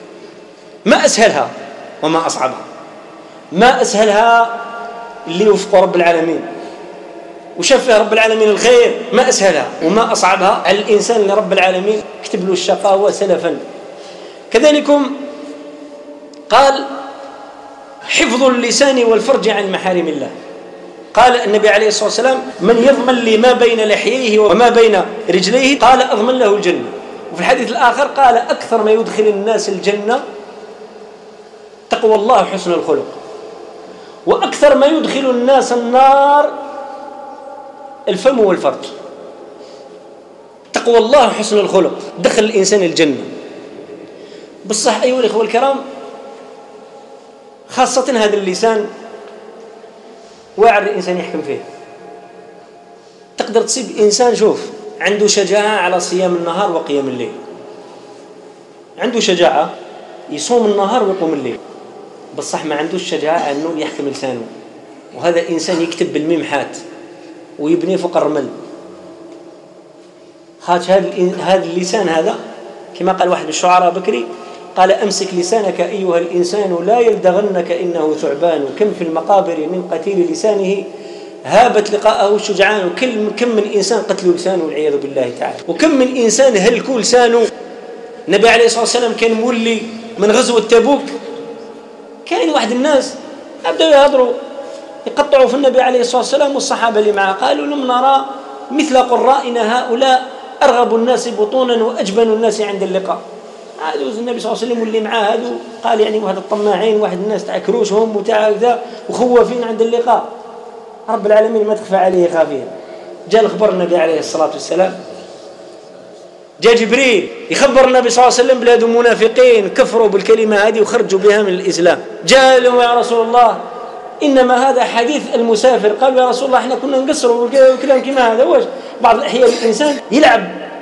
ما أسهلها وما أصعبها، ما أسهلها اللي يوفق رب العالمين وشاف فيها رب العالمين الخير، ما أسهلها وما أصعبها على الإنسان اللي رب العالمين كتب له الشقاوة سلفا. كذلكم قال حفظ اللسان والفرج عن محارم الله. قال النبي عليه الصلاة والسلام من يضمن لي ما بين لحييه وما بين رجليه قال أضمن له الجنة. وفي الحديث الآخر قال أكثر ما يدخل الناس الجنة تقوى الله حسن الخلق، وأكثر ما يدخل الناس النار الفم والفرج. تقوى الله حسن الخلق دخل الإنسان الجنة. بالصح أيها الإخوة الكرام، خاصة هذا اللسان واعر الإنسان يحكم فيه. تقدر تصيب إنسان شوف عنده شجاعة على صيام النهار وقيام الليل، عنده شجاعة يصوم النهار ويقوم الليل، بالصح ما عندوش شجاعة أنه يحكم لسانه. وهذا إنسان يكتب بالميمحات ويبني فوق الرمل. هذا اللسان هذا كما قال واحد من الشعراء بكري قال أمسك لسانك أيها الإنسان لا يلدغنك إنه ثعبان، كم في المقابر من قتيل لسانه هابت لقاءه الشجعان. وكم من إنسان قتلوا لسانه والعياذ بالله تعالى، وكم من إنسان هلكوا لسانه. النبي عليه الصلاة والسلام كان مولي من غزوة تبوك، كان واحد الناس أبدأوا يهضروا يقطعوا في النبي عليه الصلاة والسلام والصحابة اللي معه، قالوا لم نرى مثل قرائنا هؤلاء أرغب الناس بطونا وأجبن الناس عند اللقاء. هذا النبي صلى الله عليه وسلم واللي معاه هذو قال يعني واحد الطماعين، واحد الناس تاع كروشهم وتاع ذا وخوافين عند اللقاء. رب العالمين ما تخفى عليه خافيا. جاء الخبر النبي عليه الصلاة والسلام، جاء جبريل يخبر النبي صلى الله عليه وسلم بلاد منافقين كفروا بالكلمة هذه وخرجوا بها من الإسلام. جاء له يا رسول الله إنما هذا حديث المسافر. قالوا يا رسول الله احنا كنا نقصروا والكلام كما هذا. واش بعض الأحيان الإنسان يلعب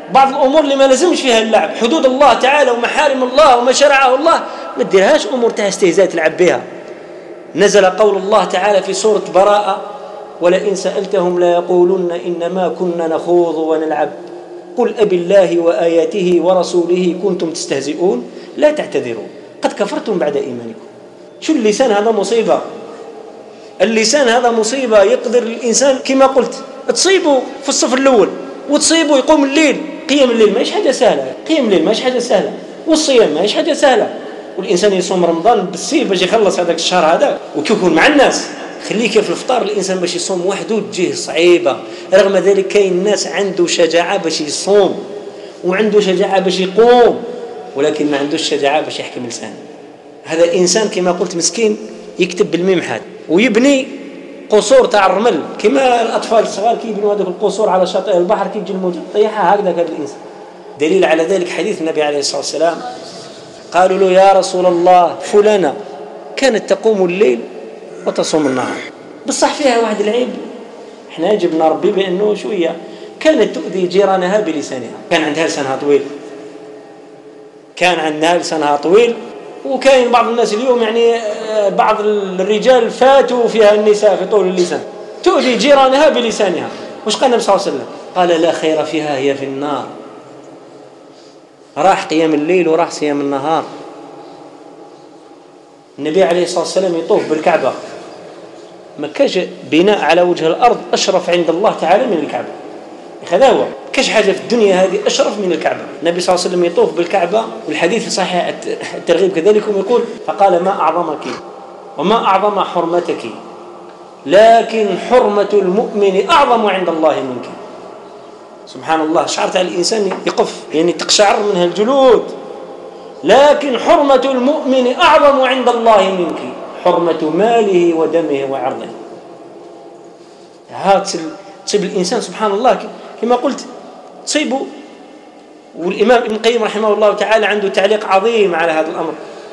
بعض الأمور اللي ما لازمش فيها اللعب، حدود الله تعالى ومحارم الله وما شرعه الله ما تديرهاش أمور تاع استهزاء تلعب بها. نزل قول الله تعالى في سورة براءة: ولئن سألتهم لا يقولن إنما كنا نخوض ونلعب قل أبي الله وآياته ورسوله كنتم تستهزئون لا تعتذروا قد كفرتم بعد إيمانكم. شو اللسان هذا مصيبة، اللسان هذا مصيبة. يقدر الإنسان كما قلت تصيبه في الصف الأول وتصيبه يقوم الليل. قيام الليل ما هيش حاجة سهلة، قيام الليل ما هيش حاجة سهلة، والصيام ما هيش حاجة سهلة. والإنسان يصوم رمضان بالسيف باش يخلص هذاك الشهر هذا ويكون مع الناس. خليه كيف الفطار الإنسان باش يصوم وحده تجيه صعيبة. رغم ذلك كاين الناس عنده شجاعة باش يصوم وعنده شجاعة باش يقوم، ولكن ما عندوش شجاعة باش يحكم لسانه. هذا إنسان كما قلت مسكين يكتب بالممحات ويبني قصور تاع الرمل كما الأطفال الصغار كي يبنوا هذوك القصور على شاطئ البحر كي يجي الموج طيحها هكذا. هذا الإنسان دليل على ذلك حديث النبي عليه الصلاة والسلام. قالوا له: يا رسول الله فلانة كانت تقوم الليل وتصوم النهار. بصح فيها واحد العيب احنا يجب نربي بأنه شوية، كانت تؤذي جيرانها بلسانها. كان عندها لسانها طويل، كان عندها لسانها طويل. وكاين بعض الناس اليوم يعني بعض الرجال فاتوا فيها النساء في طول اللسان، تؤذي جيرانها بلسانها. وش قال النبي صلى الله عليه وسلم؟ قال: لا خير فيها هي في النار. راح قيام الليل وراح صيام النهار. النبي عليه الصلاة والسلام يطوف بالكعبة، ما كاش بناء على وجه الأرض أشرف عند الله تعالى من الكعبة. هذا هو، كاش حاجة في الدنيا هذه أشرف من الكعبة. النبي صلى الله عليه وسلم يطوف بالكعبة، والحديث صحيح الترغيب كذلك يقول: فقال: ما أعظمك وما أعظم حرمتك، لكن حرمة المؤمن أعظم عند الله منك. سبحان الله، شعرت على الإنسان يقف يعني تقشعر منها الجلود. لكن حرمة المؤمن أعظم عند الله منك، حرمة ماله ودمه وعرضه. هذا تصيب الإنسان سبحان الله كما قلت تصيبه. والإمام ابن القيم رحمه الله تعالى عنده تعليق عظيم على هذا الأمر،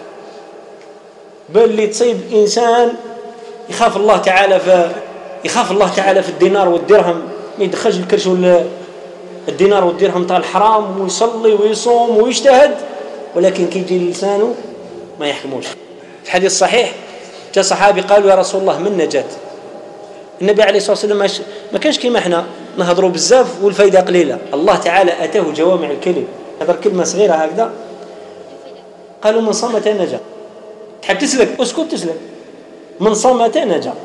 بل اللي تصيب إنسان يخاف الله تعالى في يخاف الله تعالى في الدينار والدرهم، ما يدخلش الكرش الدينار والدرهم تاع الحرام، ويصلي ويصوم ويجتهد، ولكن كي يجي لسانه ما يحكموش. في الحديث الصحيح جاء صحابي قالوا: يا رسول الله من نجاة؟ النبي عليه الصلاة والسلام ما كانش كيما احنا نهضروا بزاف والفايدة قليلة. الله تعالى أتاه جوامع الكلم، هذا كلمة صغيرة هكذا. قالوا: من صمت نجا. تحب تسلك اسكت تسلك، من صمت نجا.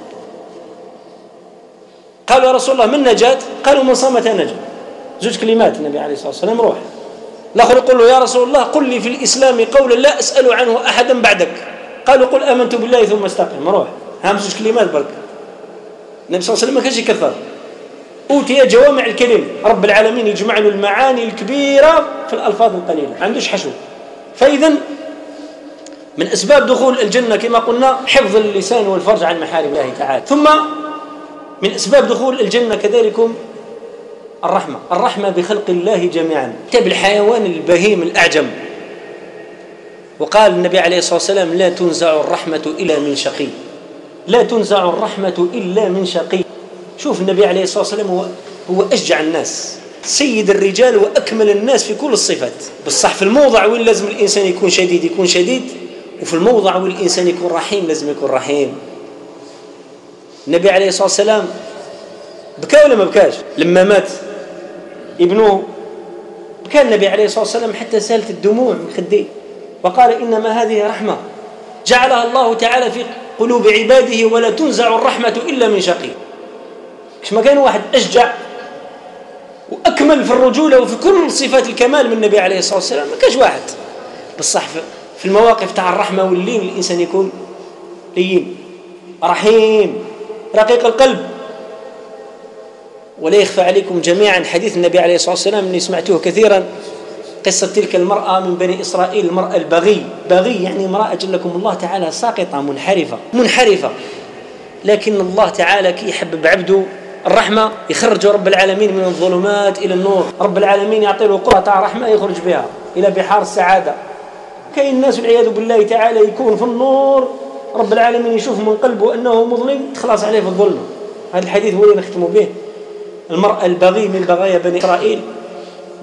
قالوا: يا رسول الله من نجاة؟ قالوا: من صمت نجا. زوج كلمات النبي عليه الصلاة والسلام. روح. الآخر يقول له: يا رسول الله قل لي في الإسلام قولا لا أسأل عنه أحدا بعدك. قالوا: قل آمنت بالله ثم استقم. روح. هم زوج كلمات برك. النبي صلى الله عليه وسلم ما كانش يكثر، أوتي جوامع الكلم. رب العالمين يجمع له المعاني الكبيرة في الألفاظ القليلة، ما عندوش حشو. فإذا من أسباب دخول الجنة كما قلنا حفظ اللسان والفرج عن محارم الله تعالى. ثم من أسباب دخول الجنة كذلك الرحمة، الرحمة بخلق الله جميعا، بالحيوان البهيم الأعجم. وقال النبي عليه الصلاة والسلام: لا تنزع الرحمة إلا من شقي، لا تنزع الرحمة إلا من شقي. شوف النبي عليه الصلاة والسلام هو, هو أشجع الناس، سيد الرجال وأكمل الناس في كل الصفات. بالصح في الموضع وين لازم الإنسان يكون شديد يكون شديد، وفي الموضع وين الإنسان يكون رحيم لازم يكون رحيم. النبي عليه الصلاة والسلام بكى ولا ما بكاش لما مات ابنه؟ بكى النبي عليه الصلاة والسلام حتى سالت الدموع من خديه، وقال: إنما هذه رحمة جعلها الله تعالى في قلوب عباده، ولا تنزع الرحمة إلا من شقي. كش ما كان واحد أشجع وأكمل في الرجولة وفي كل صفات الكمال من النبي عليه الصلاة والسلام، ما كاش واحد. بالصح في المواقف تاع الرحمة واللين الإنسان يكون لين رحيم رقيق القلب. ولا يخفى عليكم جميعا حديث النبي عليه الصلاة والسلام اللي سمعتوه كثيرا، قصة تلك المرأة من بني إسرائيل، المرأة البغي. بغي يعني امرأة جلكم الله تعالى ساقطة منحرفة منحرفة، لكن الله تعالى كي يحبب عبده الرحمة يخرج رب العالمين من الظلمات إلى النور. رب العالمين يعطي له قرة تاع رحمة يخرج بها إلى بحار السعادة. كاين الناس والعياذ بالله تعالى يكون في النور، رب العالمين يشوف من قلبه أنه مظلم تخلص عليه في الظلمة. هذا الحديث هو اللي نختم به. المرأة البغي من بغايا بني إسرائيل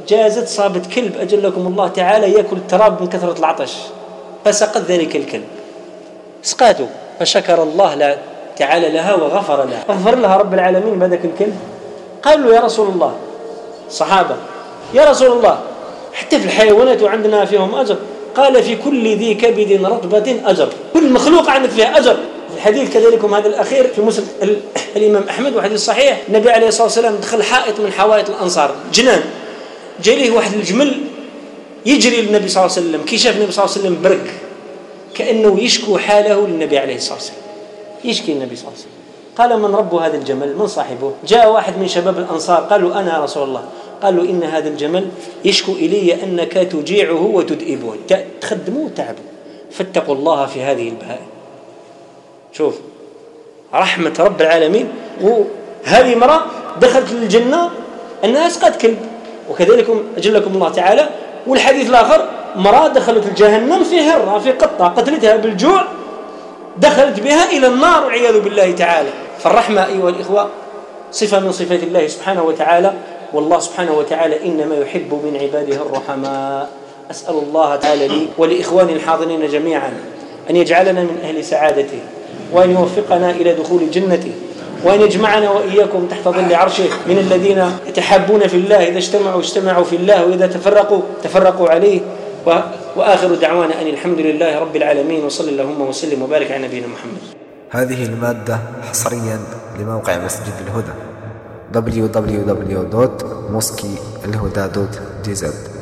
جازت صابت كلب أجلكم الله تعالى يأكل التراب من كثرة العطش، فسقط ذلك الكلب، سقاته، فشكر الله تعالى لها وغفر لها، غفر لها رب العالمين بذلك الكلب. قالوا يا رسول الله صحابة، يا رسول الله حتى في الحيوانات وعندنا فيهم أجر؟ قال في كل ذي كبد رطبة أجر، كل مخلوق عندك فيها أجر. في الحديث كذلك هذا الأخير في مسلم الإمام أحمد وحديث صحيح، النبي عليه الصلاة والسلام دخل حائط من حوائط الأنصار، جنان، جاء واحد الجمل يجري للنبي صلى الله عليه وسلم، كي شاف النبي صلى الله عليه وسلم برك كأنه يشكو حاله للنبي عليه الصلاة والسلام، يشكي النبي صلى الله عليه وسلم. قال من رب هذا الجمل؟ من صاحبه؟ جاء واحد من شباب الأنصار قالوا أنا يا رسول الله. قالوا إن هذا الجمل يشكو إلي أنك تجيعه وتدئبه، تخدمه وتعبه، فاتقوا الله في هذه البهائم. شوف رحمة رب العالمين. وهذه امرأة دخلت الجنة أنها سقت كلب، وكذلك أجلكم الله تعالى. والحديث الآخر امرأة دخلت الجهنم في هرة في قطة قتلتها بالجوع، دخلت بها إلى النار والعياذ بالله تعالى. فالرحمة أيها الإخوة صفة من صفات الله سبحانه وتعالى، والله سبحانه وتعالى إنما يحب من عباده الرحماء. أسأل الله تعالى لي ولإخواني الحاضرين جميعا أن يجعلنا من أهل سعادته، وأن يوفقنا إلى دخول جنته، وأن يجمعنا وإياكم تحت ظل عرشه من الذين يتحابون في الله، إذا اجتمعوا اجتمعوا في الله، وإذا تفرقوا تفرقوا عليه. وآخر دعوانا أن الحمد لله رب العالمين، وصلى اللهم وسلم وبارك على نبينا محمد. هذه المادة حصريا لموقع مسجد الهدى دبليو دبليو دبليو دوت موسكي الهدى دوت دي زد.